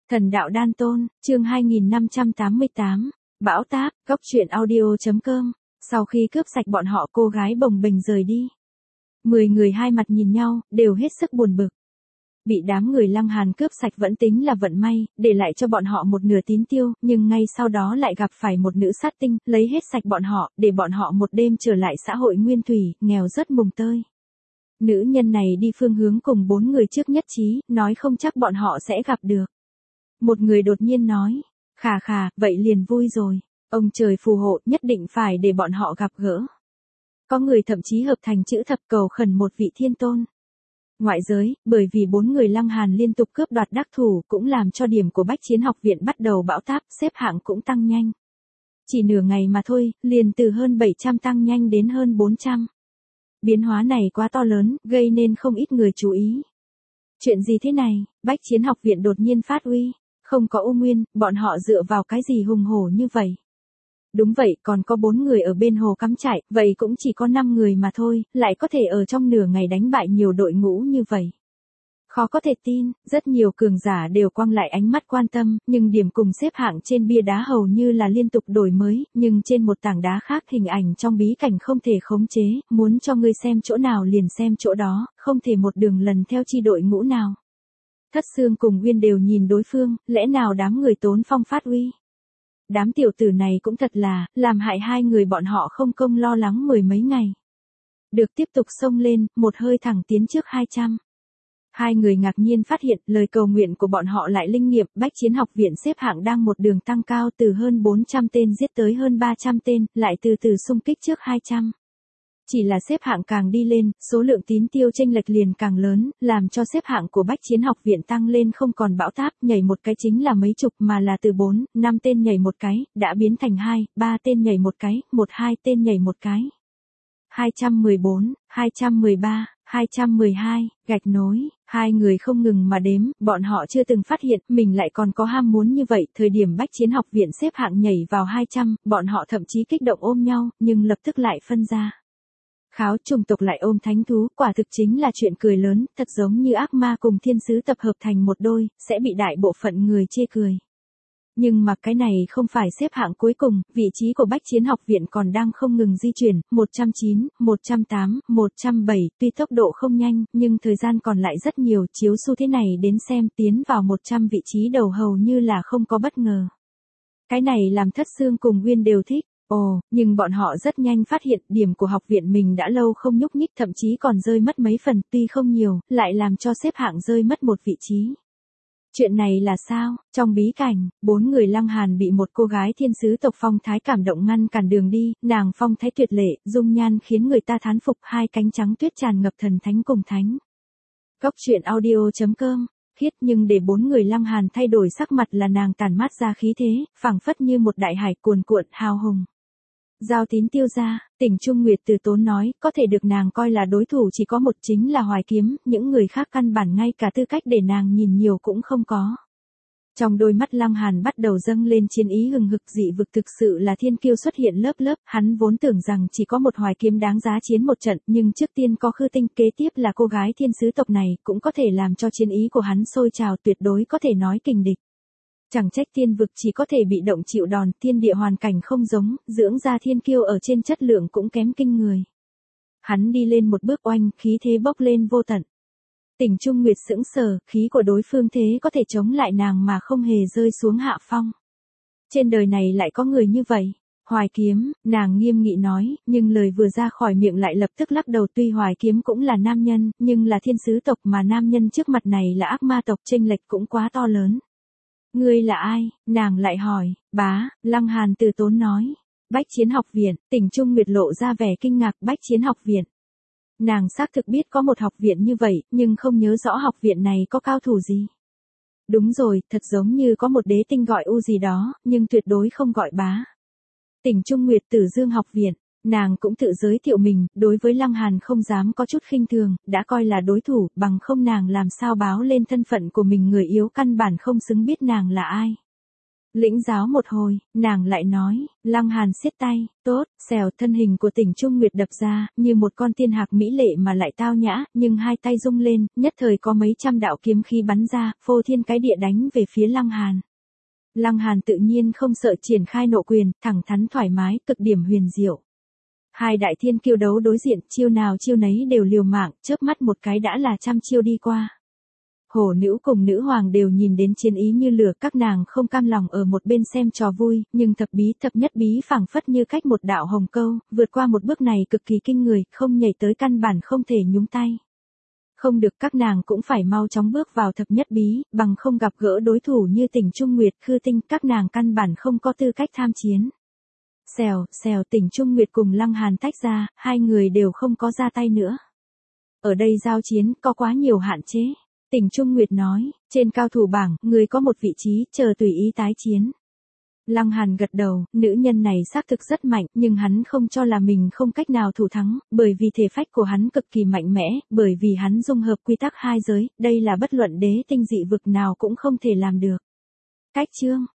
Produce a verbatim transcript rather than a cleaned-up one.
Thần đạo đan tôn, chương hai nghìn năm trăm tám mươi tám, Bão táp, Cốc truyện audio.com. Sau khi cướp sạch bọn họ, cô gái bồng bềnh rời đi. Mười người hai mặt nhìn nhau, đều hết sức buồn bực. Bị đám người Lăng Hàn cướp sạch vẫn tính là vận may, để lại cho bọn họ một nửa tín tiêu, nhưng ngay sau đó lại gặp phải một nữ sát tinh, lấy hết sạch bọn họ, để bọn họ một đêm trở lại xã hội nguyên thủy, nghèo rất mùng tơi. Nữ nhân này đi phương hướng cùng bốn người trước nhất trí, nói không chắc bọn họ sẽ gặp được. Một người đột nhiên nói, khà khà, vậy liền vui rồi, ông trời phù hộ, nhất định phải để bọn họ gặp gỡ. Có người thậm chí hợp thành chữ thập cầu khẩn một vị thiên tôn. Ngoại giới, bởi vì bốn người Lăng Hàn liên tục cướp đoạt đắc thủ cũng làm cho điểm của Bách Chiến học viện bắt đầu bão táp, xếp hạng cũng tăng nhanh. Chỉ nửa ngày mà thôi, liền từ hơn bảy trăm tăng nhanh đến hơn bốn trăm. Biến hóa này quá to lớn, gây nên không ít người chú ý. Chuyện gì thế này, Bách Chiến học viện đột nhiên phát uy, không có U Nguyên, bọn họ dựa vào cái gì hùng hổ như vậy? Đúng vậy, còn có bốn người ở bên hồ cắm trại, vậy cũng chỉ có năm người mà thôi, lại có thể ở trong nửa ngày đánh bại nhiều đội ngũ như vậy. Khó có thể tin, rất nhiều cường giả đều quăng lại ánh mắt quan tâm, nhưng điểm cùng xếp hạng trên bia đá hầu như là liên tục đổi mới, nhưng trên một tảng đá khác hình ảnh trong bí cảnh không thể khống chế, muốn cho ngươi xem chỗ nào liền xem chỗ đó, không thể một đường lần theo chi đội ngũ nào. Thất Xương cùng Uyên đều nhìn đối phương, lẽ nào đám người Tốn Phong phát uy? Đám tiểu tử này cũng thật là, làm hại hai người bọn họ không công lo lắng mười mấy ngày. Được tiếp tục xông lên, một hơi thẳng tiến trước hai trăm. Hai người ngạc nhiên phát hiện lời cầu nguyện của bọn họ lại linh nghiệm, Bách Chiến học viện xếp hạng đang một đường tăng cao từ hơn bốn trăm tên giết tới hơn ba trăm tên, lại từ từ xung kích trước hai trăm. Chỉ là xếp hạng càng đi lên, số lượng tín tiêu chênh lệch liền càng lớn, làm cho xếp hạng của Bách Chiến học viện tăng lên không còn bão táp, nhảy một cái chính là mấy chục mà là từ bốn, năm tên nhảy một cái, đã biến thành hai, ba tên nhảy một cái, một hai tên nhảy một cái. hai trăm mười bốn, hai trăm mười ba, hai trăm mười hai, gạch nối, hai người không ngừng mà đếm, bọn họ chưa từng phát hiện mình lại còn có ham muốn như vậy, thời điểm Bách Chiến học viện xếp hạng nhảy vào hai trăm, bọn họ thậm chí kích động ôm nhau, nhưng lập tức lại phân ra. Kháo chủng tộc lại ôm thánh thú, quả thực chính là chuyện cười lớn, thật giống như ác ma cùng thiên sứ tập hợp thành một đôi, sẽ bị đại bộ phận người chê cười. Nhưng mà cái này không phải xếp hạng cuối cùng, vị trí của Bách Chiến học viện còn đang không ngừng di chuyển, một trăm chín, một trăm tám, một trăm bảy, tuy tốc độ không nhanh, nhưng thời gian còn lại rất nhiều, chiếu xu thế này đến xem tiến vào một trăm vị trí đầu hầu như là không có bất ngờ. Cái này làm Thất Xương cùng Uyên đều thích. Ồ, nhưng bọn họ rất nhanh phát hiện điểm của học viện mình đã lâu không nhúc nhích, thậm chí còn rơi mất mấy phần, tuy không nhiều, lại làm cho xếp hạng rơi mất một vị trí. Chuyện này là sao? Trong bí cảnh, bốn người Lăng Hàn bị một cô gái thiên sứ tộc phong thái cảm động ngăn cản đường đi, nàng phong thái tuyệt lệ, dung nhan khiến người ta thán phục, hai cánh trắng tuyết tràn ngập thần thánh cùng thánh. Cốc truyện audio.com. Khiết, nhưng để bốn người Lăng Hàn thay đổi sắc mặt là nàng tản mát ra khí thế, phảng phất như một đại hải cuồn cuộn hào hùng. Giao tín tiêu ra, Tỉnh Trung Nguyệt từ tốn nói, có thể được nàng coi là đối thủ chỉ có một, chính là Hoài Kiếm, những người khác căn bản ngay cả tư cách để nàng nhìn nhiều cũng không có. Trong đôi mắt Lăng Hàn bắt đầu dâng lên chiến ý hừng hực, dị vực thực sự là thiên kiêu xuất hiện lớp lớp, hắn vốn tưởng rằng chỉ có một Hoài Kiếm đáng giá chiến một trận, nhưng trước tiên có Khư Tinh, kế tiếp là cô gái thiên sứ tộc này, cũng có thể làm cho chiến ý của hắn sôi trào, tuyệt đối có thể nói kình địch. Chẳng trách thiên vực chỉ có thể bị động chịu đòn, thiên địa hoàn cảnh không giống, dưỡng ra thiên kiêu ở trên chất lượng cũng kém kinh người. Hắn đi lên một bước oanh, khí thế bốc lên vô tận. Tỉnh Trung Nguyệt sững sờ, khí của đối phương thế có thể chống lại nàng mà không hề rơi xuống hạ phong. Trên đời này lại có người như vậy. Hoài Kiếm, nàng nghiêm nghị nói, nhưng lời vừa ra khỏi miệng lại lập tức lắc đầu, tuy Hoài Kiếm cũng là nam nhân, nhưng là thiên sứ tộc mà nam nhân trước mặt này là ác ma tộc, chênh lệch cũng quá to lớn. Ngươi là ai? Nàng lại hỏi. Bá, Lăng Hàn từ tốn nói. Bách Chiến học viện, Tỉnh Trung Nguyệt lộ ra vẻ kinh ngạc, Bách Chiến học viện. Nàng xác thực biết có một học viện như vậy, nhưng không nhớ rõ học viện này có cao thủ gì. Đúng rồi, thật giống như có một đế tinh gọi U gì đó, nhưng tuyệt đối không gọi bá. Tỉnh Trung Nguyệt Tử Dương học viện. Nàng cũng tự giới thiệu mình, đối với Lăng Hàn không dám có chút khinh thường, đã coi là đối thủ, bằng không nàng làm sao báo lên thân phận của mình, người yếu căn bản không xứng biết nàng là ai. Lĩnh giáo một hồi, nàng lại nói, Lăng Hàn siết tay, tốt, xèo thân hình của Tỉnh Trung Nguyệt đập ra, như một con tiên hạc mỹ lệ mà lại tao nhã, nhưng hai tay rung lên, nhất thời có mấy trăm đạo kiếm khí bắn ra, phô thiên cái địa đánh về phía Lăng Hàn. Lăng Hàn tự nhiên không sợ triển khai nộ quyền, thẳng thắn thoải mái, cực điểm huyền diệu. Hai đại thiên kiêu đấu đối diện, chiêu nào chiêu nấy đều liều mạng, chớp mắt một cái đã là trăm chiêu đi qua. Hổ nữ cùng nữ hoàng đều nhìn đến chiến ý như lửa, các nàng không cam lòng ở một bên xem trò vui, nhưng thập bí thập nhất bí phảng phất như cách một đạo hồng câu, vượt qua một bước này cực kỳ kinh người, không nhảy tới căn bản không thể nhúng tay. Không được, các nàng cũng phải mau chóng bước vào thập nhất bí, bằng không gặp gỡ đối thủ như Tỉnh Trung Nguyệt, Khư Tinh, các nàng căn bản không có tư cách tham chiến. Xèo, xèo, Tỉnh Trung Nguyệt cùng Lăng Hàn tách ra, hai người đều không có ra tay nữa. Ở đây giao chiến, có quá nhiều hạn chế. Tỉnh Trung Nguyệt nói, trên cao thủ bảng, người có một vị trí, chờ tùy ý tái chiến. Lăng Hàn gật đầu, nữ nhân này xác thực rất mạnh, nhưng hắn không cho là mình không cách nào thủ thắng, bởi vì thể phách của hắn cực kỳ mạnh mẽ, bởi vì hắn dung hợp quy tắc hai giới, đây là bất luận đế tinh dị vực nào cũng không thể làm được. Cách chương